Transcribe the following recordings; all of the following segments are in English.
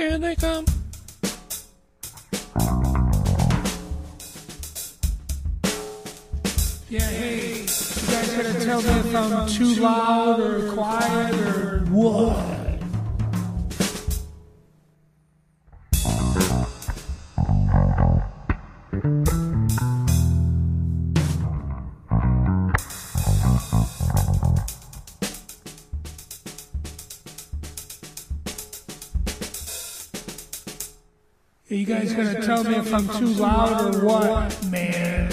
Here they come. Yeah, hey, you guys gotta tell me if I'm too loud or quiet or what? You guys gonna tell me if I'm too loud or what, man?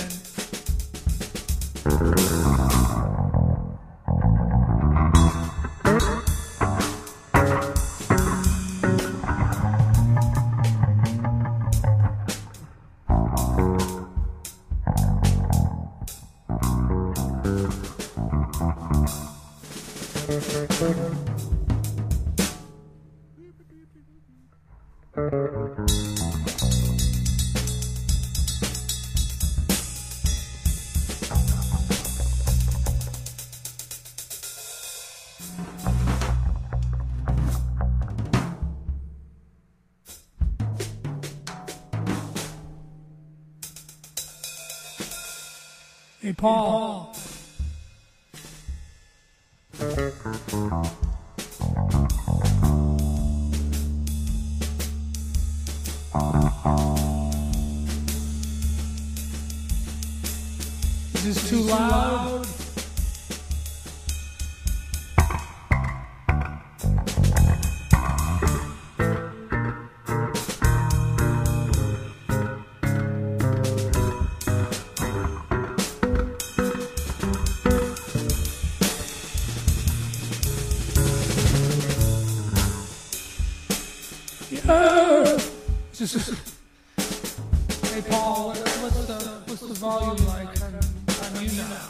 Hey, Paul. Is this too loud? Hey Paul, what's the volume like on you now?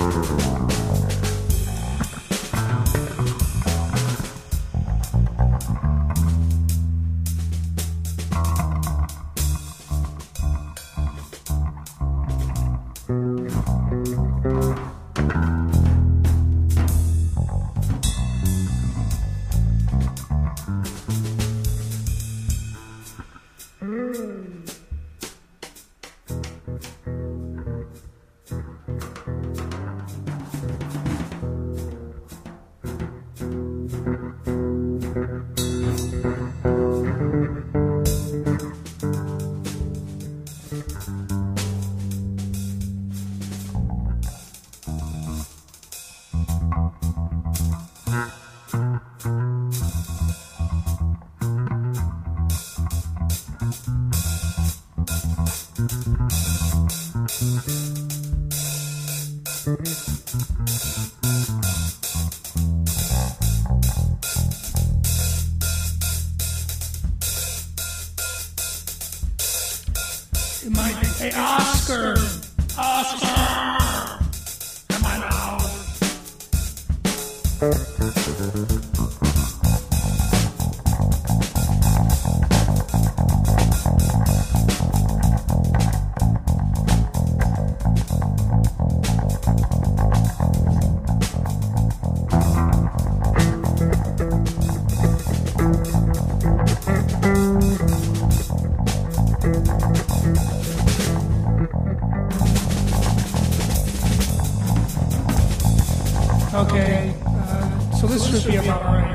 Hey, Oscar! Oscar! Am I loud? Okay, so this should be about right.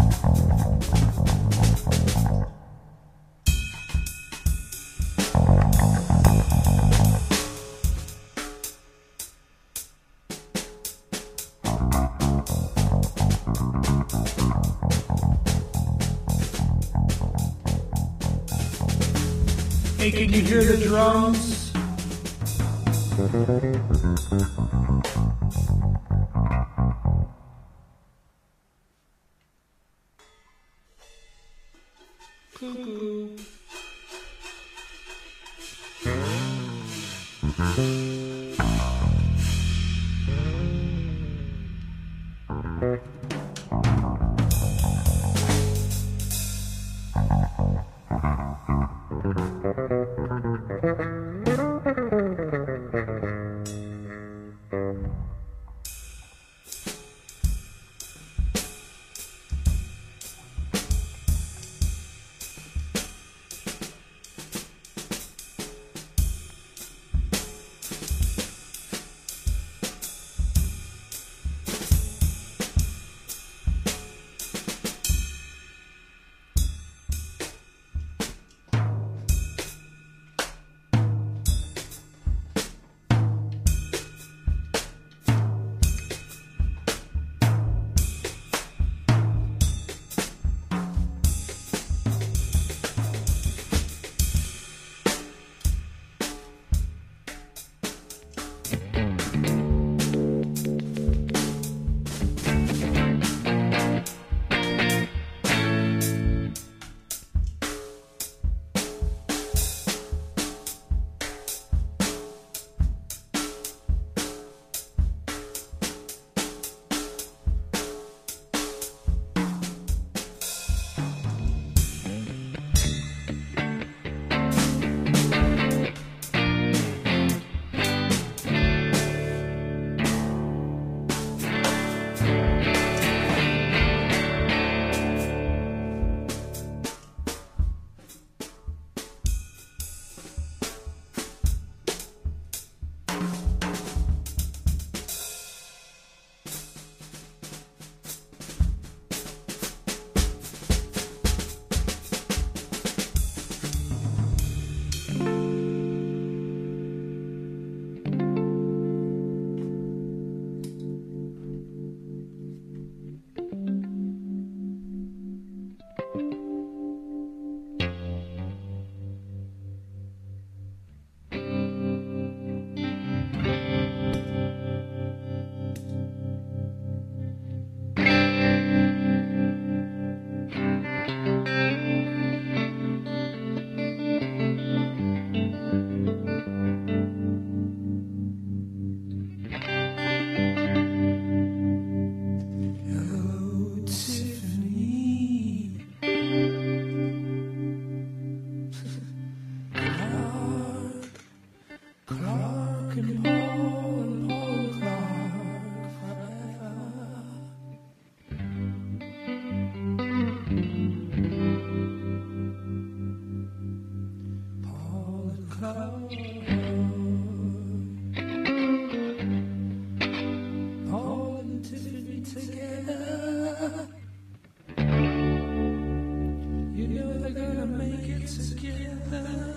Hey, can you hear the drums? Cuckoo. card. Paul and Tiffany together. You know they're gonna make it together.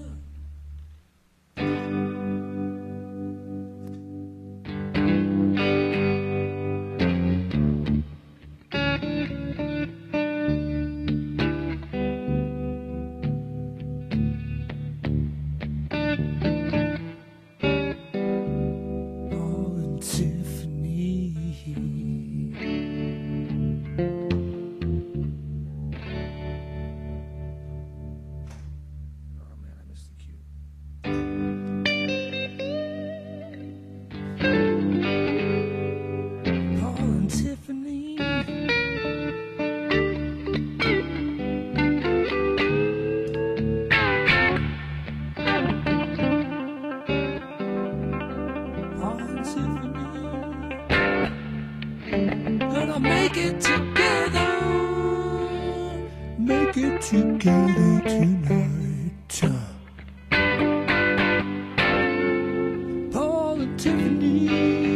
Gonna make it together. Make it together tonight. Paul and Tiffany.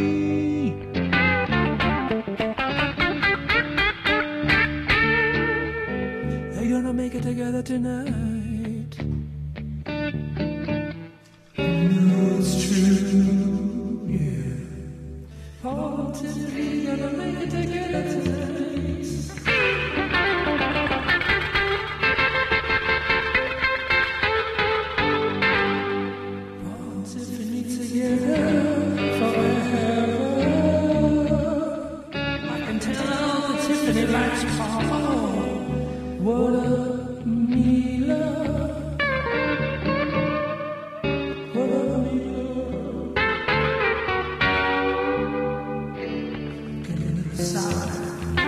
They're gonna make it together tonight. No, it's true, yeah. Paul and Tiffany gonna make it together tonight. Paul and Tiffany together forever. I can tell that Tiffany likes Paul. What a Mila. What a Mila. Get into the side.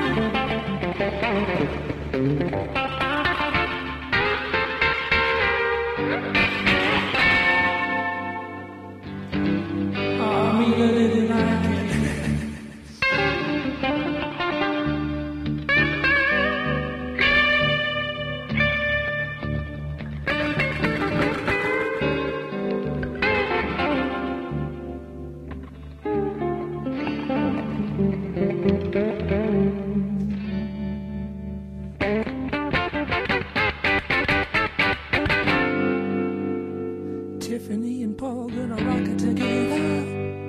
Oh, Mila didn't like it. Tiffany and Paul gonna rock it together.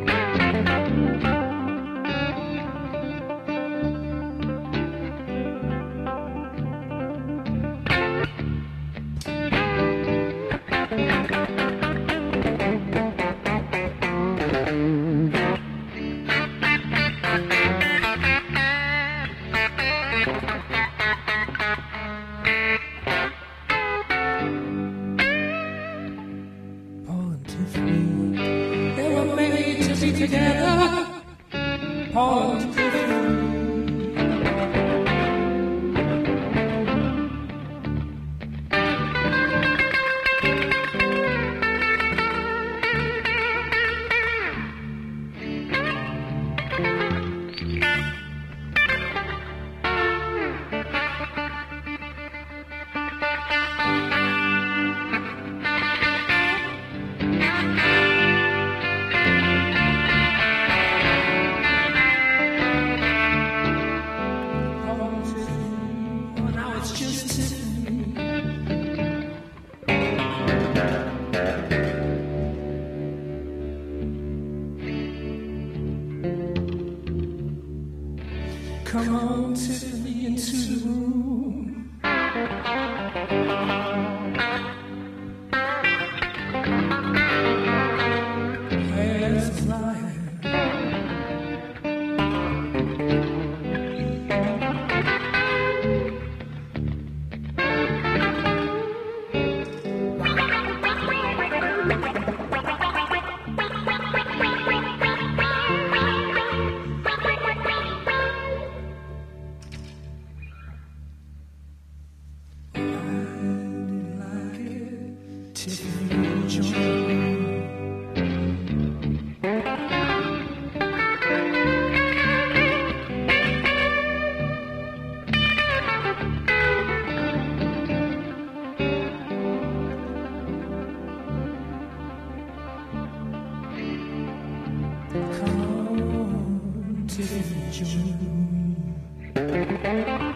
Paul and Tiffany, they were made to be together. Paul and Tiffany. Come on, Tiffany, into the room. Hands flying. Tiffany, join me. Tiffany June.